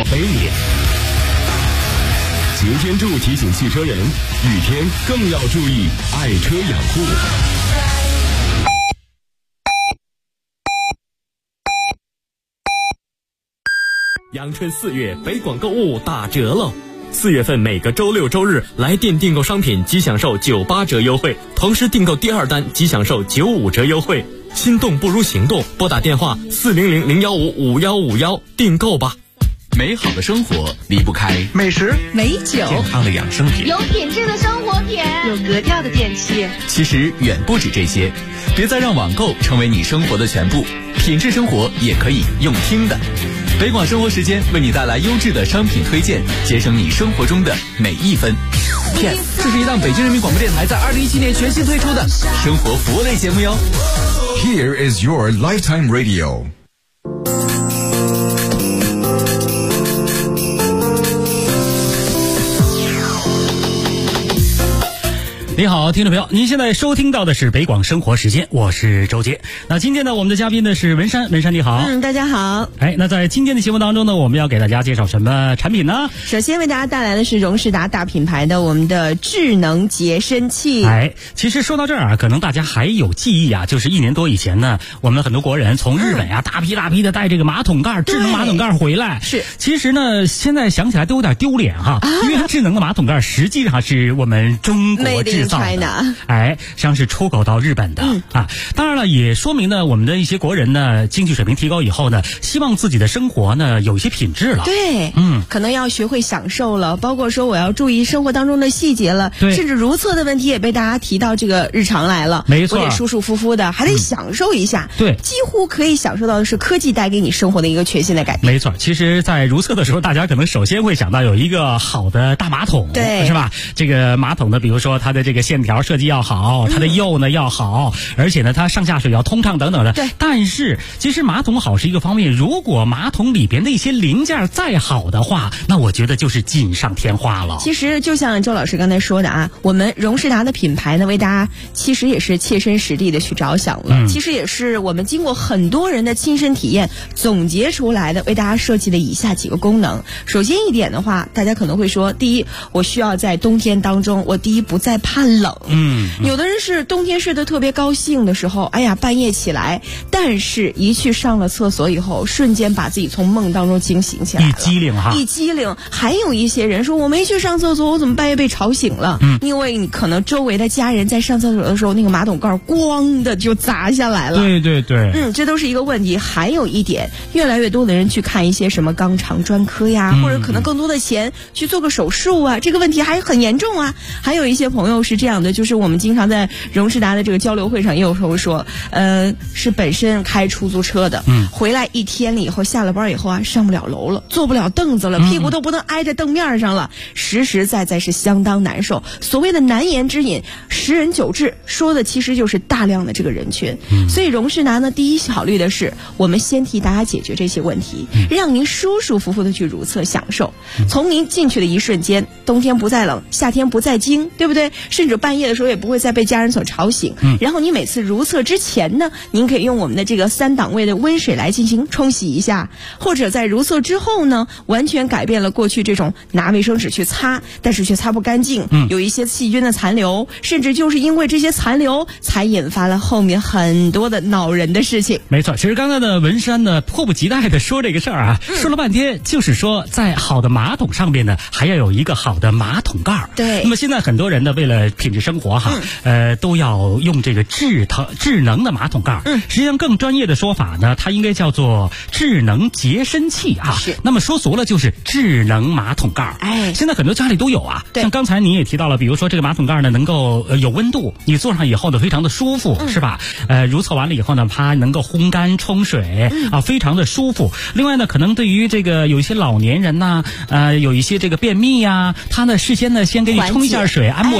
北脸。擎天柱提醒汽车人，雨天更要注意爱车养护。 阳春4月，北广购物打折喽！4月份每个周六周日来店订购商品即享受98折优惠，同时订购第2单即享受95折优惠。心动不如行动，拨打电话400-015-5151订购吧。 美好的生活离不开美食、 美酒、 健康的养生品， 有品质的生活品， 有格调的电器。 其实远不止这些，别再让网购成为你生活的全部，品质生活也可以用听的。北广生活时间为你带来优质的商品推荐，节省你生活中的每一分。Yes， 这是一档北京人民广播电台在2017年全新推出的生活服务类节目哟。 Here is your lifetime radio。 你好，听众朋友，您现在收听到的是北广生活时间，我是周杰。那今天呢，我们的嘉宾呢是文山，文山你好。 大家好。 那在今天的节目当中呢，我们要给大家介绍什么产品呢？ 首先为大家带来的是荣仕达大品牌的我们的智能洁身器。 其实说到这儿啊，可能大家还有记忆啊，就是1年多以前呢，我们很多国人从日本啊大批的带这个马桶盖，智能马桶盖回来。 是。 其实呢，现在想起来都有点丢脸哈，因为智能的马桶盖实际上是我们中国制造的，像是出口到日本的当然了，也说明呢，我们的一些国人呢，经济水平提高以后呢，希望自己的生活呢有一些品质了。 对，可能要学会享受了，包括说我要注意生活当中的细节了，甚至如厕的问题也被大家提到这个日常来了。 没错， 我得舒舒服服的，还得享受一下。 对， 几乎可以享受到的是科技带给你生活的一个全新的改变。 没错，其实，在如厕的时候，大家可能首先会想到有一个好的大马桶， 对， 是吧？这个马桶呢，比如说它的这个线条设计要好，它的釉呢要好，而且呢，它上下水要通畅等等的。 对， 但是其实马桶好是一个方面，如果马桶里边的一些零件再好的话，那我觉得就是锦上添花了。 其实就像周老师刚才说的啊，我们荣仕达的品牌呢，为大家其实也是切身实地的去着想了，其实也是我们经过很多人的亲身体验总结出来的，为大家设计的以下几个功能。首先一点的话，大家可能会说，第一，我需要在冬天当中，我第一不再怕冷。有的人是冬天睡得特别高兴的时候，哎呀，半夜起来，但是一去上了厕所以后，瞬间把自己从梦当中惊醒起来了，一激灵。还有一些人说，我没去上厕所，我怎么半夜被吵醒了？因为你可能周围的家人在上厕所的时候，那个马桶盖咣的就砸下来了。 对， 这都是一个问题。还有一点，越来越多的人去看一些什么肛肠专科呀，或者可能更多的钱去做个手术啊，这个问题还很严重啊。还有一些朋友是这样的，就是我们经常在荣仕达的这个交流会上也有时候说，是本身开出租车的，回来1天了以后，下了班以后啊，上不了楼了，坐不了凳子了，屁股都不能挨着凳面上了，实实在在是相当难受。所谓的难言之隐，10人9痔，说的其实就是大量的这个人群。所以荣仕达呢，第一考虑的是我们先替大家解决这些问题，让您舒舒服服的去如厕享受。从您进去的一瞬间，冬天不再冷，夏天不再惊，对不对？甚至半夜的时候也不会再被家人所吵醒。然后你每次如厕之前呢，您可以用我们的这个3档位的温水来进行冲洗一下，或者在如厕之后呢，完全改变了过去这种拿卫生纸去擦，但是却擦不干净，有一些细菌的残留，甚至就是因为这些残留，才引发了后面很多的恼人的事情。 没错，其实刚才的文山呢，迫不及待的说这个事儿啊，说了半天，就是说在好的马桶上面呢，还要有一个好的马桶盖。 对。 那么现在很多人呢，为了品质生活哈，都要用这个智能的马桶盖。实际上更专业的说法呢，它应该叫做智能洁身器啊。 是。 那么说俗了就是智能马桶盖。现在很多家里都有啊。 对。 像刚才你也提到了，比如说这个马桶盖呢，能够有温度，你坐上以后呢，非常的舒服，是吧？如厕完了以后呢，它能够烘干冲水非常的舒服。另外呢，可能对于这个有一些老年人呐，有一些这个便秘呀，他呢事先呢先给你冲一下水，按摩一下，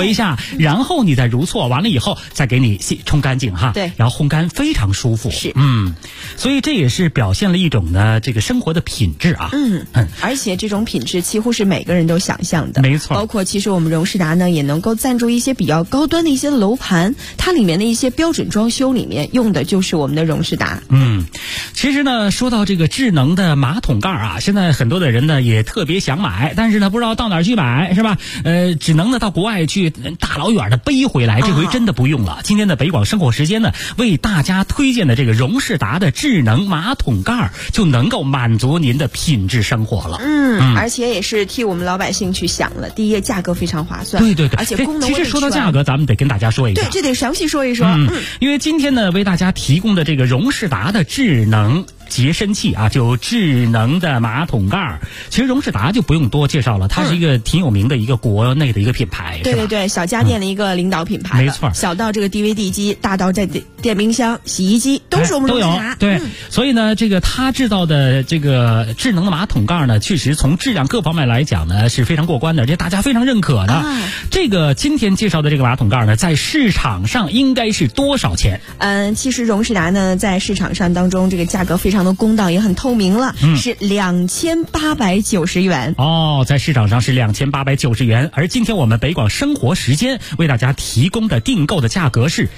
然后你再如搓，完了以后再给你冲干净哈。 对， 然后烘干非常舒服。 是， 所以这也是表现了一种呢这个生活的品质啊。 而且这种品质几乎是每个人都想象的。 没错， 包括其实我们荣仕达呢也能够赞助一些比较高端的一些楼盘，它里面的一些标准装修里面用的就是我们的荣仕达。 其实呢说到这个智能的马桶盖啊，现在很多的人呢也特别想买，但是呢不知道到哪儿去买，是吧？只能呢到国外去大老远的背回来，这回真的不用了。今天的北广生活时间呢为大家推荐的这个荣仕达的智能马桶盖就能够满足您的品质生活了。 而且也是替我们老百姓去想了，第一价格非常划算。 对， 而且功能其实说到价格咱们得跟大家说一下。 对，这得详细说一说。 因为今天呢为大家提供的这个荣仕达的智能洁身器啊，就智能的马桶盖。其实荣仕达就不用多介绍了，它是一个挺有名的一个国内的一个品牌。 对，小家电的一个领导品牌。 没错， 小到这个 DVD 机，大到这电冰箱、洗衣机都是我们荣仕达。 对，所以呢这个它制造的这个智能的马桶盖呢，确实从质量各方面来讲呢是非常过关的，这大家非常认可的。这个今天介绍的这个马桶盖呢，在市场上应该是多少钱？ 其实荣仕达呢在市场上当中这个价格非常的公道，也很透明了，是2890元。 在市场上是2890元，而今天我们北广生活时间为大家提供的订购的价格是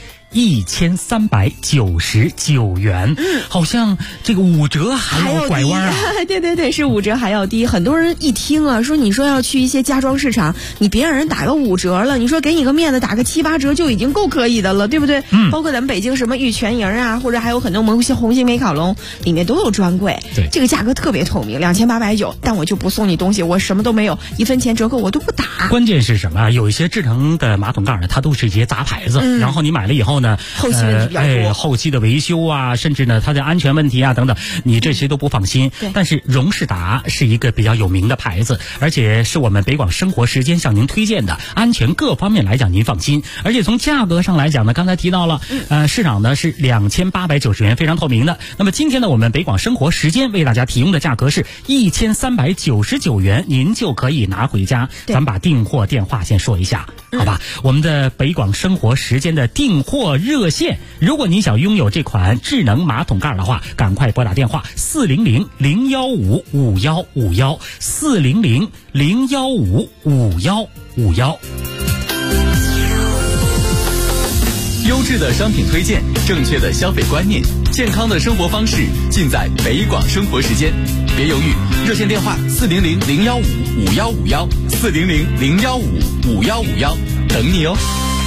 1399元，好像这个5折还要拐弯啊！ 对，是5折还要低。很多人一听啊，说你说要去一些家装市场，你别让人打个5折了，你说给你个面子，打个7、8折就已经够可以的了，对不对？包括咱们北京什么玉泉营啊，或者还有很多红星美烤龙，里面都有专柜。 对， 这个价格特别透明，2890，但我就不送你东西，我什么都没有，1分钱折扣我都不打。 关键是什么啊？有一些智能的马桶盖呢，它都是一些杂牌子，然后你买了以后呢， 后期问题比较多， 后期的维修啊，甚至呢它的安全问题啊等等，你这些都不放心。但是荣仕达是一个比较有名的牌子，而且是我们北广生活时间向您推荐的，安全各方面来讲您放心。而且从价格上来讲呢，刚才提到了，市场呢是2890元，非常透明的。那么今天呢，我们北广生活时间为大家提供的价格是1399元，您就可以拿回家。咱们把订货电话先说一下，好吧？我们的北广生活时间的订货热线，如果您想拥有这款智能马桶盖的话，赶快拨打电话400-015-5151，400-015-5151。 优质的商品推荐，正确的消费观念，健康的生活方式，尽在北广生活时间。别犹豫，热线电话400-015-5151，400-015-5151，等你哦。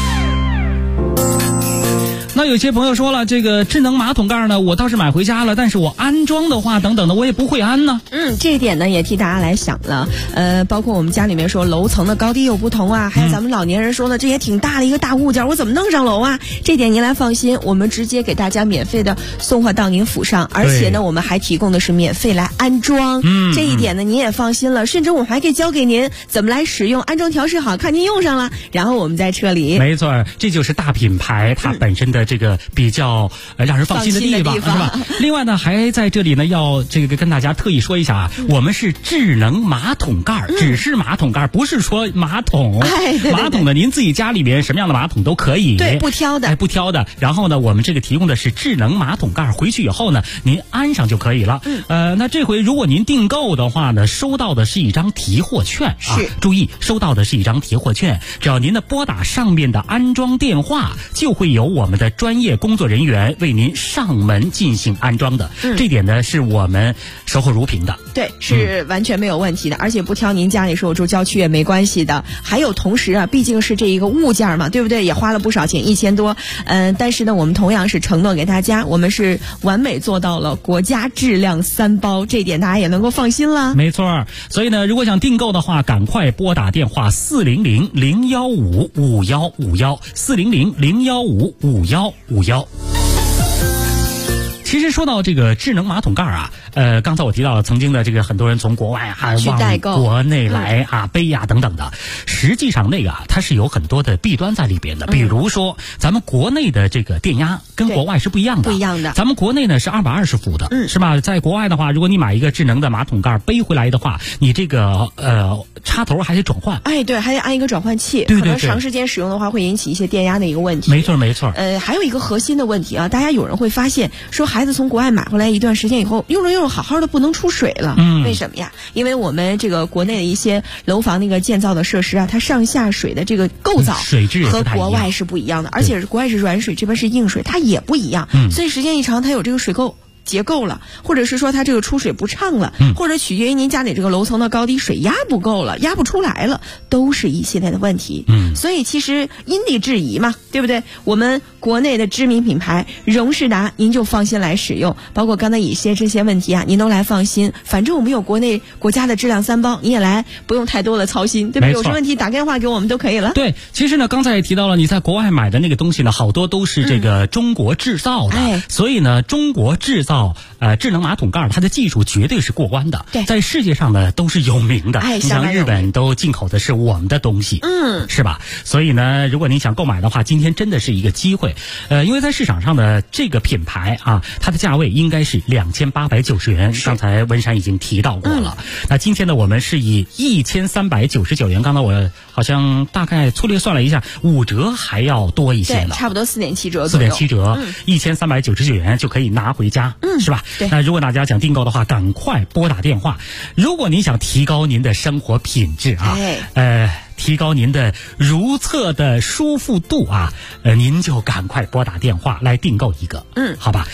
那有些朋友说了，这个智能马桶盖呢，我倒是买回家了，但是我安装的话等等的，我也不会安呢。 这一点呢也替大家来想了。包括我们家里面说楼层的高低有不同啊，还有咱们老年人说呢，这也挺大的一个大物件，我怎么弄上楼啊？这点您来放心，我们直接给大家免费的送货到您府上，而且呢我们还提供的是免费来安装。这一点呢您也放心了，甚至我们还可以教给您怎么来使用，安装调试好，看您用上了，然后我们再撤离。 没错，这就是大品牌它本身的这个比较让人放心的地方，是吧？另外呢，还在这里呢，要这个跟大家特意说一下啊，我们是智能马桶盖，只是马桶盖，不是说马桶。 对， 马桶呢，您自己家里面什么样的马桶都可以， 对，不挑的， 不挑的。然后呢，我们这个提供的是智能马桶盖，回去以后呢，您安上就可以了。那这回如果您订购的话呢，收到的是一张提货券啊，注意，收到的是一张提货券，只要您的拨打上面的安装电话，就会有我们的专业工作人员为您上门进行安装的。这点呢是我们守候如瓶的。 对，是完全没有问题的，而且不挑您家里说我住郊区也没关系的。还有同时啊，毕竟是这一个物件嘛，对不对？也花了不少钱，1000多。但是呢，我们同样是承诺给大家，我们是完美做到了国家质量3包，这点大家也能够放心了。 没错，所以呢，如果想订购的话，赶快拨打电话400-015-5151，400-015-5151。 其实说到这个智能马桶盖啊，刚才我提到了曾经的这个很多人从国外啊往国内来啊背呀等等的，实际上那个啊它是有很多的弊端在里边的。比如说咱们国内的这个电压跟国外是不一样的， 不一样的。 咱们国内呢是220伏的，是吧？在国外的话，如果你买一个智能的马桶盖背回来的话，你这个插头还得转换。 哎，对，还得安一个转换器。 对对对， 可能长时间使用的话会引起一些电压的一个问题。 没错没错。 还有一个核心的问题啊，大家有人会发现说孩子从国外买回来一段时间以后，用着用着好好的不能出水了。为什么呀？因为我们这个国内的一些楼房那个建造的设施啊，它上下水的这个构造水质和国外是不一样的，而且国外是软水，这边是硬水，它也不一样。所以时间一长，它有这个水垢结构了，或者是说它这个出水不畅了，或者取决于您家里这个楼层的高低，水压不够了，压不出来了，都是一系列的问题。所以其实因地制宜嘛，对不对？我们国内的知名品牌荣仕达，您就放心来使用，包括刚才一些这些问题啊，您都来放心。反正我们有国家的质量3包，你也来不用太多的操心，对吧？有什么问题打电话给我们都可以了。 对，其实呢，刚才也提到了，你在国外买的那个东西呢，好多都是这个中国制造的，所以呢，中国制造智能马桶盖它的技术绝对是过关的， 对， 在世界上呢都是有名的。你像日本都进口的是我们的东西，是吧？所以呢，如果您想购买的话，今天真的是一个机会。因为在市场上的这个品牌啊，它的价位应该是2890元，刚才文山已经提到过了。那今天呢，我们是以1399元，刚才我好像大概粗略算了一下，5折还要多一些呢， 差不多4.7折左右。 4.7折，1399元就可以拿回家，是吧？ 对。 那如果大家想订购的话，赶快拨打电话。如果您想提高您的生活品质啊，提高您的如厕的舒服度啊，您就赶快拨打电话来订购一个，好吧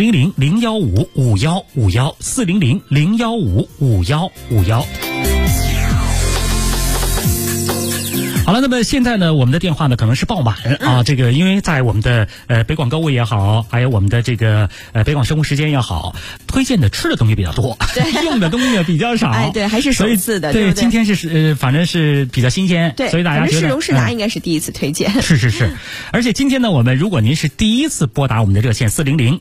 ，400-015-5151，400-015-5151。好了，那么现在呢，我们的电话呢可能是爆满啊。这个因为在我们的北广购物也好，还有我们的这个北广生活时间也好，推荐的吃的东西比较多，用的东西比较少。 哎，对，还是首次的， 对，今天是反正是比较新鲜， 对， 所以大家觉得荣仕达应该是第一次推荐。 是，而且今天呢，如果您是第一次拨打我们的热线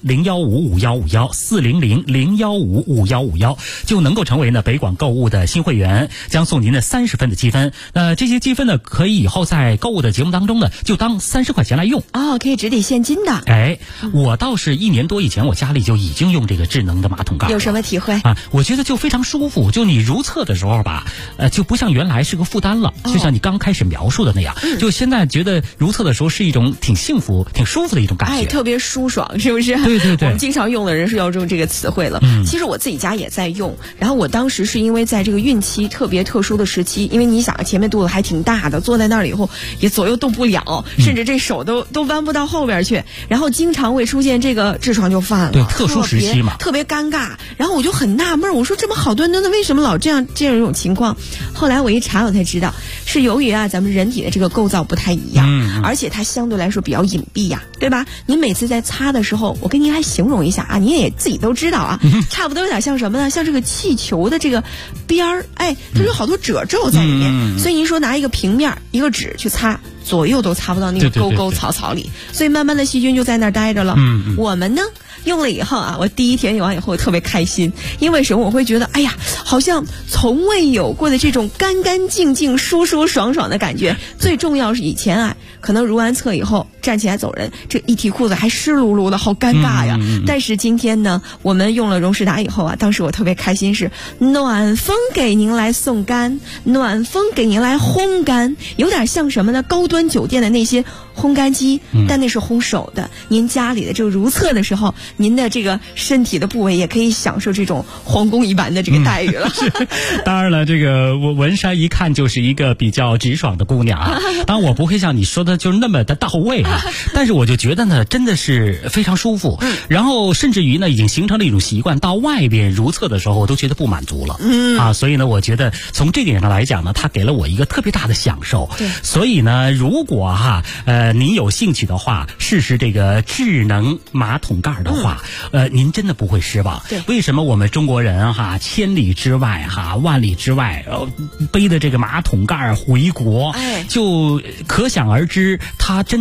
400-015-5151，400-015-5151，就能够成为呢北广购物的新会员，将送您的30分的积分。这些积分呢，可以以后在购物的节目当中呢，就当30块钱来用。 可以直抵现金的。 我倒是1年多以前，我家里就已经用这个智能的马桶盖了。 有什么体会啊？我觉得就非常舒服，就你如厕的时候吧，就不像原来是个负担了，就像你刚开始描述的那样，就现在觉得如厕的时候是一种挺幸福、挺舒服的一种感觉， 特别舒爽，是不是？ 对， 我们经常用的人是要用这个词汇了。其实我自己家也在用，然后我当时是因为在这个孕期特别特殊的时期，因为你想前面肚子还挺大的，坐在那儿以后也左右动不了，甚至这手都弯不到后边去，然后经常会出现这个痔疮就犯了。 对，特殊时期嘛， 特别尴尬。然后我就很纳闷，我说这么好端端的，为什么老这样一种情况？后来我一查，我才知道是由于咱们人体的这个构造不太一样，而且它相对来说比较隐蔽呀，对吧？您每次在擦的时候，我跟您还形容一下啊，您也自己都知道啊，差不多有点像什么呢？像这个气球的这个边儿，它有好多褶皱在里面，所以您说拿一个平面一个纸去擦，左右都擦不到那个沟沟草草里，所以慢慢的细菌就在那儿待着了。我们呢用了以后啊，我第一天用完以后特别开心，因为什么？我会觉得哎呀，好像从未有过的这种干干净净、舒舒爽爽的感觉。最重要是以前可能如完厕以后站起来走人，这一提裤子还湿漉漉的，好尴尬呀。但是今天呢，我们用了荣仕达以后啊，当时我特别开心，是暖风给您来送干，暖风给您来烘干，有点像什么呢？高端酒店的那些烘干机，但那是烘手的。您家里的这个如厕的时候，您的这个身体的部位也可以享受这种皇宫一般的这个待遇了。 当然了，这个文山一看就是一个比较直爽的姑娘啊。当然我不会像你说的就那么的到位啊，但是我就觉得呢，真的是非常舒服。然后甚至于呢，已经形成了一种习惯，到外边如厕的时候，我都觉得不满足了。所以呢，我觉得从这点上来讲呢，它给了我一个特别大的享受。所以呢，如果您有兴趣的话，试试这个智能马桶盖的话，您真的不会失望。为什么我们中国人千里之外万里之外背的这个马桶盖回国，就可想而知，它真的是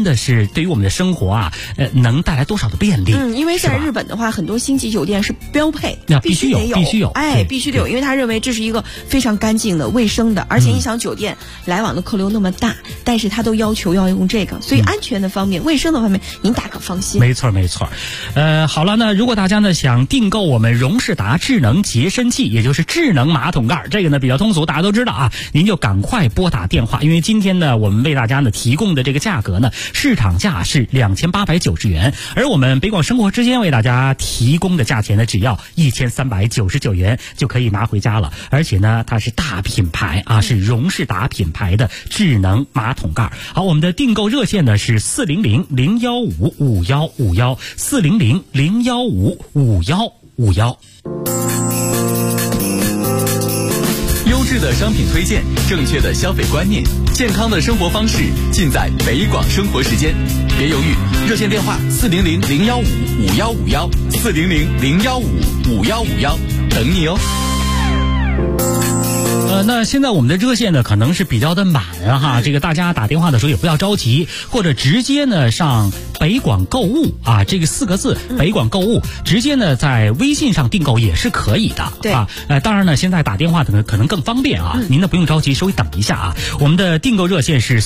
是对于我们的生活啊，能带来多少的便利？ 因为在日本的话，很多星级酒店是标配， 必须有， 必须得有，因为他认为这是一个非常干净的、卫生的，而且你想酒店来往的客流那么大，但是他都要求要用这个，所以安全的方面、卫生的方面，您大可放心。 没错。好了，那如果大家呢想订购我们荣仕达智能洁身器，也就是智能马桶盖，这个呢比较通俗，大家都知道啊，您就赶快拨打电话，因为今天呢我们为大家呢提供的这个价格呢，市场价是2890元，而我们北广生活之间为大家提供的价钱呢，只要1399元就可以拿回家了，而且呢它是大品牌啊，是荣仕达品牌的智能马桶盖。好，我们的订购热线呢是400-015-5151，400-015-5151。 优质的商品推荐，正确的消费观念，健康的生活方式，尽在北广生活时间。别犹豫，热线电话400-015-5151，400-015-5151，等你哦。 那现在我们的热线呢可能是比较的满哈，这个大家打电话的时候也不要着急，或者直接呢上北广购物啊，这个4个字北广购物，直接呢在微信上订购也是可以的。 对啊，当然呢现在打电话可能更方便啊，您呢不用着急，稍微等一下啊。我们的订购热线是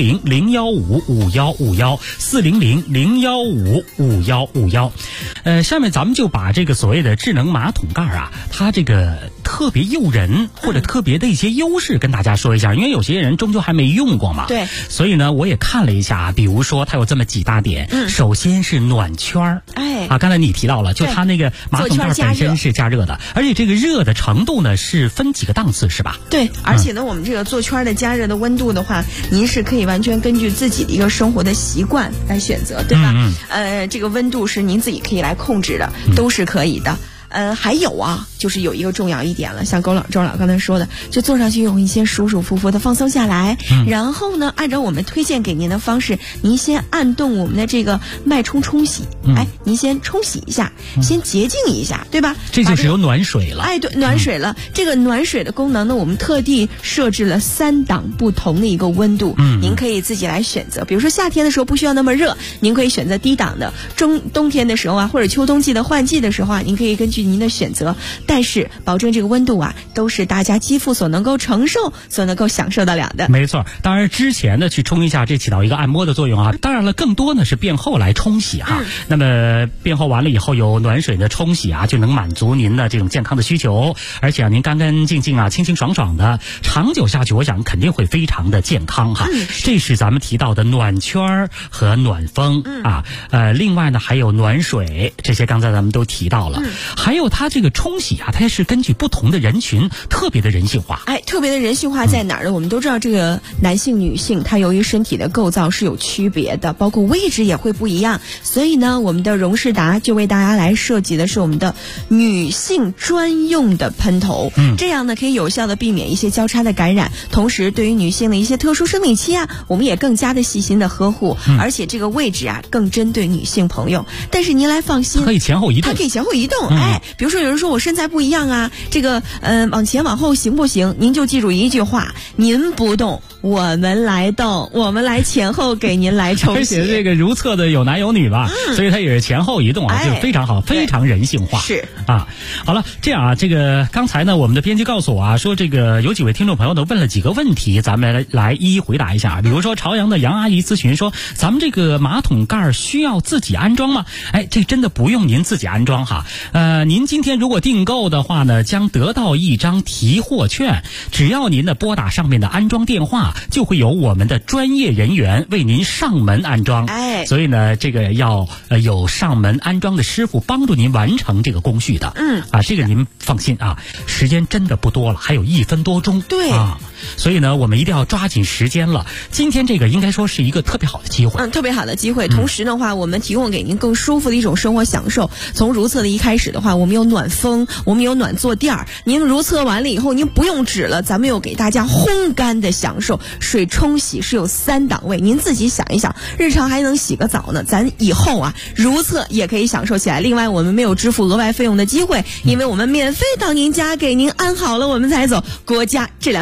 400-015-5151，400-015-5151。下面咱们就把这个所谓的智能马桶盖啊，它这个特别诱人或者特别的一些优势跟大家说一下，因为有些人终究还没用过嘛。 对， 所以呢我也看了一下，比如说它有这么几大点。首先是暖圈刚才你提到了，就它那个马桶盖本身是加热的，而且这个热的程度呢是分几个档次是吧？ 对，而且呢我们这个座圈的加热的温度的话，您是可以完全根据自己的一个生活的习惯来选择，对吧？这个温度是您自己可以来控制的，都是可以的。还有啊，就是有一个重要一点了，像周老刚才说的，就坐上去有一些舒舒服服的放松下来，然后呢，按照我们推荐给您的方式，您先按动我们的这个脉冲冲洗，您先冲洗一下，先洁净一下，对吧？ 这就是有暖水了。 对，暖水了。这个暖水的功能呢，我们特地设置了3档不同的一个温度，您可以自己来选择。比如说夏天的时候不需要那么热，您可以选择低档的；冬天的时候啊，或者秋冬季的换季的时候啊，您可以根据您的选择，但是保证这个温度啊都是大家肌肤所能够承受、所能够享受得了的。 没错，当然之前呢去冲一下，这起到一个按摩的作用啊。当然了，更多呢是便后来冲洗哈。那么便后完了以后有暖水的冲洗啊，就能满足您的这种健康的需求，而且您干干净净啊、清清爽爽的，长久下去，我想肯定会非常的健康哈。这是咱们提到的暖圈和暖风啊。另外呢还有暖水，这些刚才咱们都提到了。还有它这个冲洗啊，它是根据不同的人群特别的人性化。 特别的人性化在哪儿呢？我们都知道这个男性女性它由于身体的构造是有区别的，包括位置也会不一样，所以呢我们的荣仕达就为大家来设计的是我们的女性专用的喷头，这样呢可以有效的避免一些交叉的感染，同时对于女性的一些特殊生理期啊，我们也更加的细心的呵护，而且这个位置啊更针对女性朋友。但是您来放心， 可以前后移动， 它可以前后移动。比如说有人说我身材不一样啊，这个往前往后行不行？您就记住一句话，您不动我们来动，我们来前后给您来冲洗。 而且这个如厕的有男有女吧，所以它也是前后移动啊，就非常好，非常人性化。 是啊，好了，这样啊，这个刚才呢，我们的编辑告诉我啊，说这个有几位听众朋友呢问了几个问题，咱们来一一回答一下。比如说朝阳的杨阿姨咨询说，咱们这个马桶盖需要自己安装吗？这真的不用您自己安装哈。您今天如果订购的话呢，将得到一张提货券，只要您呢拨打上面的安装电话，就会有我们的专业人员为您上门安装。所以呢，这个要有上门安装的师傅帮助您完成这个工序的。这个您放心啊，时间真的不多了，还有1分多钟。 对啊，所以呢，我们一定要抓紧时间了。今天这个应该说是一个特别好的机会。 特别好的机会。同时的话，我们提供给您更舒服的一种生活享受。从如厕的一开始的话，我们有暖风，我们有暖坐垫儿。您如厕完了以后，您不用纸了，咱们有给大家烘干的享受。水冲洗是有3档位，您自己想一想，日常还能洗个澡呢，咱以后啊如厕也可以享受起来。另外，我们没有支付额外费用的机会，因为我们免费到您家给您安好了，我们才走，国家质量3包。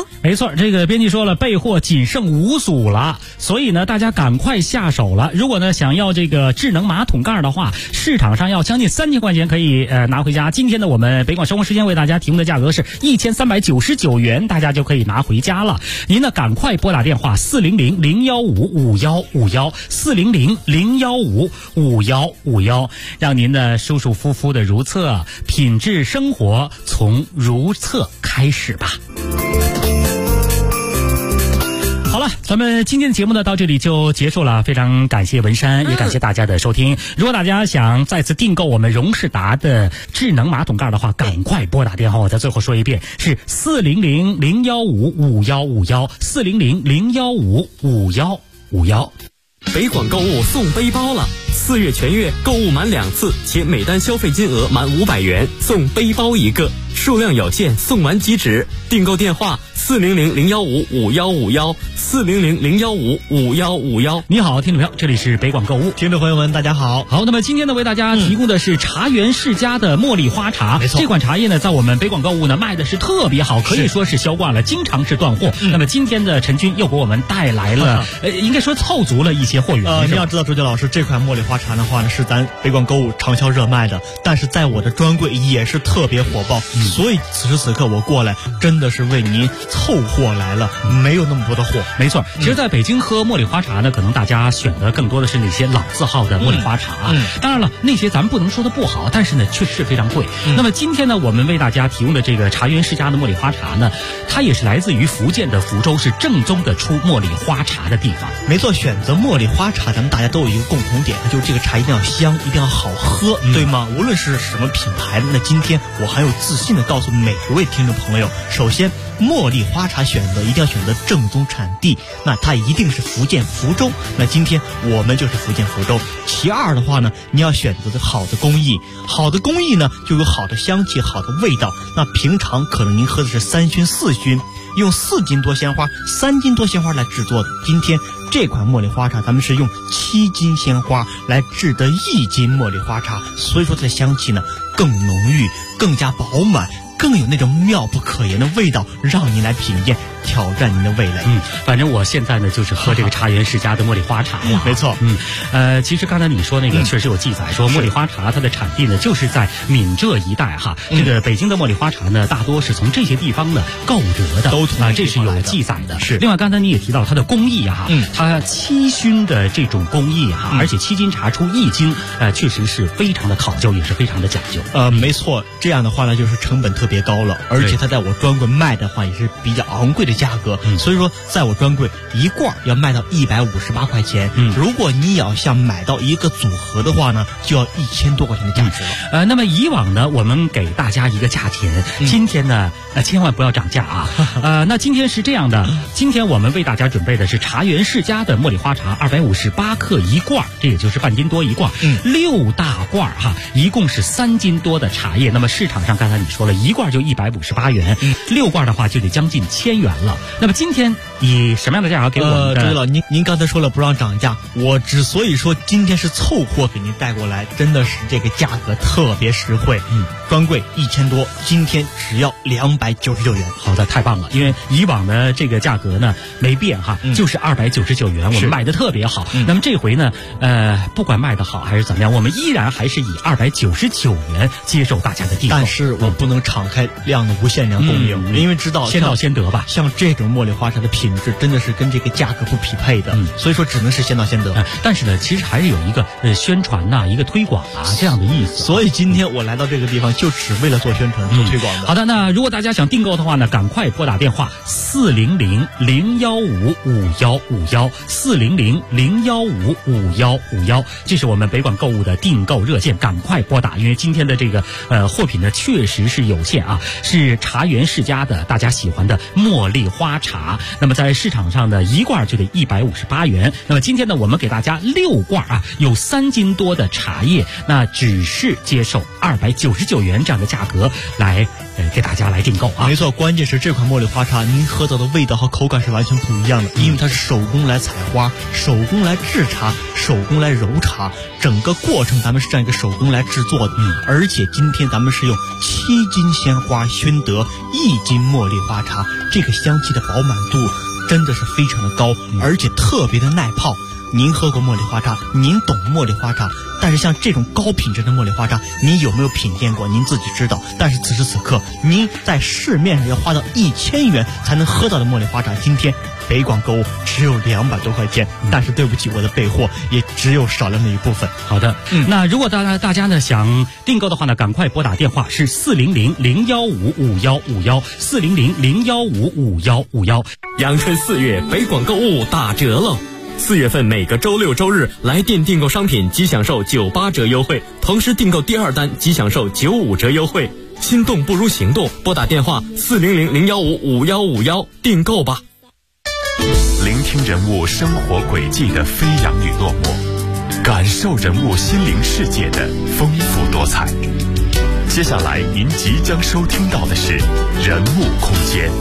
没错，这个编辑说了，备货仅剩5组了，所以呢，大家赶快下手了。如果呢想要这个智能马桶盖的话，市场上要将近3000块钱可以拿回家。今天呢，我们北广生活时间为大家提供的价格是1399元，大家就可以拿回家了。您呢赶快拨打电话400-015-5151，400-015-5151，让您的舒舒服服的如厕，品质生活从如厕开始吧。好了，咱们今天的节目呢到这里就结束了，非常感谢文山，也感谢大家的收听。如果大家想再次订购我们荣仕达的智能马桶盖的话，赶快拨打电话，我再最后说一遍，是400-015-5151，400-015-5151。 北广购物送背包了，4月全月购物满2次且每单消费金额满500元送背包1个，数量有限，送完即止。订购电话400-015-5151，400-015-5151。你好，听众朋友，这里是北广购物， 听众朋友们，大家好。 好，那么今天呢，为大家提供的是茶园世家的茉莉花茶。 没错， 这款茶叶呢，在我们北广购物呢卖的是特别好，可以说是销挂了，经常是断货。那么今天的陈军又给我们带来了，应该说凑足了一些货源。 你要知道，周杰老师，这款茉莉花茶的话呢，是咱北广购物畅销热卖的，但是在我的专柜也是特别火爆，所以此时此刻我过来真的是为您凑货来了，没有那么多的货。 没错，其实在北京喝茉莉花茶呢，可能大家选的更多的是那些老字号的茉莉花茶啊。当然了，那些咱们不能说的不好，但是呢，确实是非常贵。那么今天呢，我们为大家提供的这个茶园世家的茉莉花茶呢，它也是来自于福建的福州，是正宗的出茉莉花茶的地方。 没错，选择茉莉花茶，咱们大家都有一个共同点，就是这个茶一定要香，一定要好喝，对吗？无论是什么品牌的，那今天我很有自信的告诉每一位听众朋友，首先，茉莉花茶选择一定要选择正宗产地，那它一定是福建福州。那今天我们就是福建福州。其二的话呢，你要选择好的工艺，好的工艺呢就有好的香气、好的味道。那平常可能您喝的是3熏4熏，用4斤多鲜花、3斤多鲜花来制作的。今天这款茉莉花茶，咱们是用7斤鲜花来制的1斤茉莉花茶，所以说它的香气呢更浓郁、更加饱满，更有那种妙不可言的味道，让您来品鉴，挑战您的味蕾。 反正我现在呢就是喝这个茶园世家的茉莉花茶了。 没错。 其实刚才你说那个确实有记载，说茉莉花茶它的产地呢就是在闽浙一带哈。这个北京的茉莉花茶呢，大多是从这些地方呢购得的，这是有记载的。 是。 另外刚才你也提到它的工艺哈，它7熏的这种工艺哈，而且7斤茶出1斤，确实是非常的考究，也是非常的讲究。 没错，这样的话呢就是成本特别高了，而且它在我专柜卖的话也是比较昂贵的价格，所以说在我专柜1罐要卖到158块钱。如果你要想买到一个组合的话呢，就要1000多块钱的价值了。 那么以往呢，我们给大家一个价钱，今天呢，千万不要涨价啊。那今天是这样的，今天我们为大家准备的是茶园世家的茉莉花茶，258克1罐，这也就是半斤多1罐，6大罐哈，一共是3斤多的茶叶。那么市场上刚才你说了，1罐就158元，6罐的话就得将近1000元了。那么今天以什么样的价格给我们的？ 对了，您刚才说了不让涨价，我之所以说今天是凑货给您带过来，真的是这个价格特别实惠。专柜1000多，今天只要299元。 好的，太棒了，因为以往的这个价格呢没变哈，就是299元，我们卖的特别好。那么这回呢，不管卖的好还是怎么样，我们依然还是以299元接受大家的订购。 但是我不能敞开量的无限量供应，因为知道先到先得吧。 像这种茉莉花茶的品质真的是跟这个价格不匹配的，所以说只能是先到先得。 但是呢，其实还是有一个宣传呐，一个推广啊这样的意思。 所以今天我来到这个地方，就只为了做宣传、做推广的。 好的，那如果大家想订购的话呢，赶快拨打电话400-015-5151，400-015-5151，这是我们北广购物的订购热线，赶快拨打，因为今天的这个货品呢确实是有限啊，是茶园世家的大家喜欢的茉莉花茶。那么在市场上呢，1罐就得158元。那么今天呢，我们给大家6罐啊，有3斤多的茶叶，那只是接受299元这样的价格来给大家来订购啊。 没错，关键是这款茉莉花茶，您喝到的味道和口感是完全不一样的，因为它是手工来采花，手工来制茶，手工来揉茶，整个过程咱们是这样一个手工来制作的。而且今天咱们是用7斤鲜花熏得1斤茉莉花茶，这个香气的饱满度真的是非常的高，而且特别的耐泡。您喝过茉莉花茶，您懂茉莉花茶，但是像这种高品质的茉莉花茶，您有没有品鉴过？您自己知道。但是此时此刻，您在市面上要花到1000元才能喝到的茉莉花茶，今天北广购物只有200多块钱，但是对不起，我的备货也只有少量的一部分。 好的，那如果大家呢想订购的话呢，赶快拨打电话是400-015-5151，400-015-5151。 阳春4月，北广购物打折喽！4月份每个周6周日来店订购商品即享受98折优惠，同时订购第2单即享受95折优惠。心动不如行动，拨打电话400-015-5151订购吧。 聆听人物生活轨迹的飞扬与落寞，感受人物心灵世界的丰富多彩。接下来您即将收听到的是人物空间。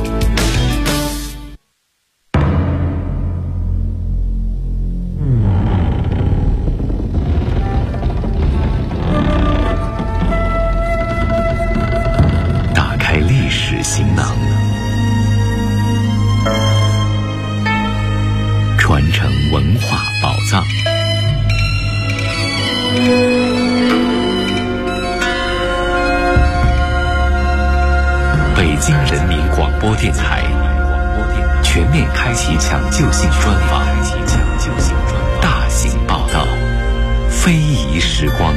行囊，传承文化宝藏。北京人民广播电台全面开启抢救性专访，大型报道，非遗时光。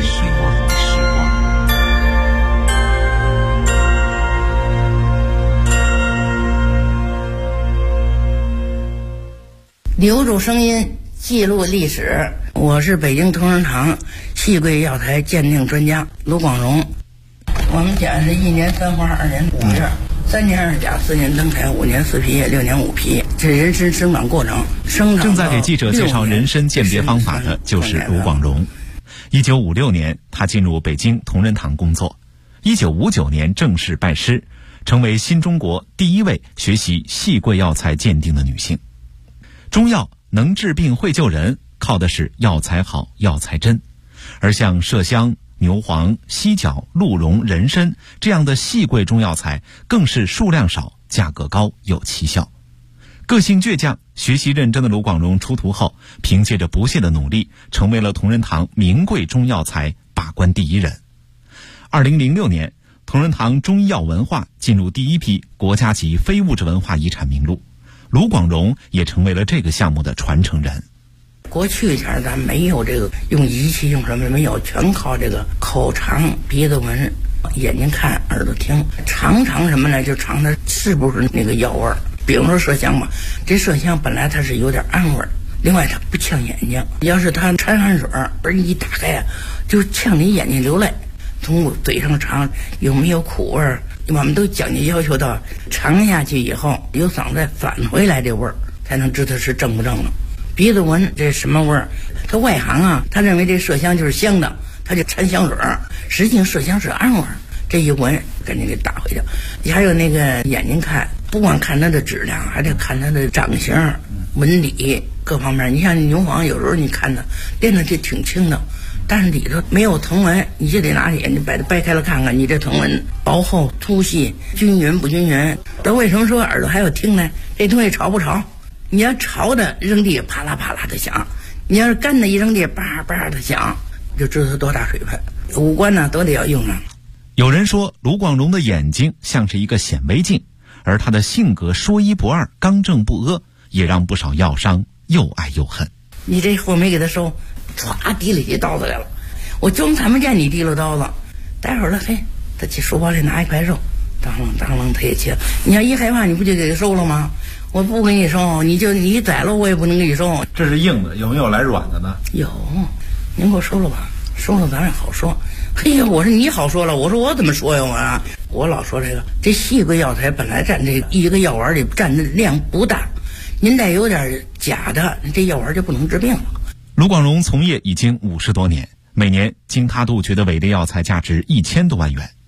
留住声音，记录历史。我是北京同仁堂细桂药材鉴定专家卢广荣。我们讲是1年3花，2年5叶，3年2甲，4年登台，5年4皮叶，6年5皮，这人参生长过程。 正在给记者介绍人参鉴别方法的就是卢广荣。1956年，他进入北京同仁堂工作。1959年正式拜师，成为新中国第1位学习细桂药材鉴定的女性。中药能治病会救人，靠的是药材好，药材真。而像麝香、牛黄、犀角、鹿茸、人参这样的细桂中药材，更是数量少，价格高，有奇效。个性倔强、学习认真的卢广荣出徒后，凭借着不懈的努力，成为了同仁堂名贵中药材把关第1人。2006年，同仁堂中医药文化进入第1批国家级非物质文化遗产名录。卢广荣也成为了这个项目的传承人。 过去前咱没有这个用仪器用什么没有，全靠这个口尝、鼻子闻、眼睛看、耳朵听，尝什么呢？就尝它是不是那个药味儿。比如说麝香吧，这麝香本来它是有点暗味儿，另外它不呛眼睛。要是它掺汗水，嘣一打开啊，就呛你眼睛流泪。从嘴上尝有没有苦味儿？我们都讲究要求到尝下去以后，由嗓子返回来这味儿，才能知道是正不正了。鼻子闻这什么味儿？他外行啊，他认为这麝香就是香的，他就掺香水儿，实际上麝香是暗味儿。这一闻，赶紧给打回去。还有那个眼睛看，不光看它的质量，还得看它的长相、纹理各方面。你像牛黄，有时候你看它练的就挺轻的。但是里头没有藤纹，你就得拿眼睛把它掰开了看看，你这藤纹薄厚、粗细、均匀不均匀。那为什么说耳朵还要听呢？这东西潮不潮？你要潮的扔地啪啦啪啦的响，你要是干的一扔地叭叭的响，就知道它多大水分。五官呢都得要用上。 有人说卢广荣的眼睛像是一个显微镜，而他的性格说一不二、刚正不阿，也让不少药商又爱又恨。 你这货没给他收，唰提了起刀子来了，我装看不见你提了刀子，待会儿了，嘿，他去书包里拿一块肉，当啷当啷他也切。你要一害怕，你不就给他收了吗？我不给你收，你宰了我也不能给你收。 这是硬的，有没有来软的呢？ 有，您给我收了吧，收了咱也好说。嘿呀，我说你好说了，我说我怎么说呀？我老说这细桂药材本来占这一个药丸里占的量不大，您再有点假的，这药丸就不能治病了。 卢广荣从业已经50多年，每年经他杜绝的伪劣药材价值1000多万元。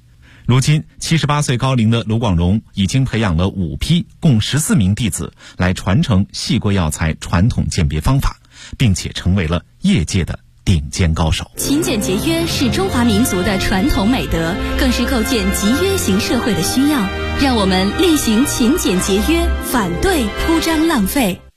如今78岁高龄的卢广荣已经培养了5批共14名弟子来传承细锅药材传统鉴别方法，并且成为了业界的顶尖高手。 勤俭节约是中华民族的传统美德，更是构建集约型社会的需要。让我们厉行勤俭节约，反对铺张浪费。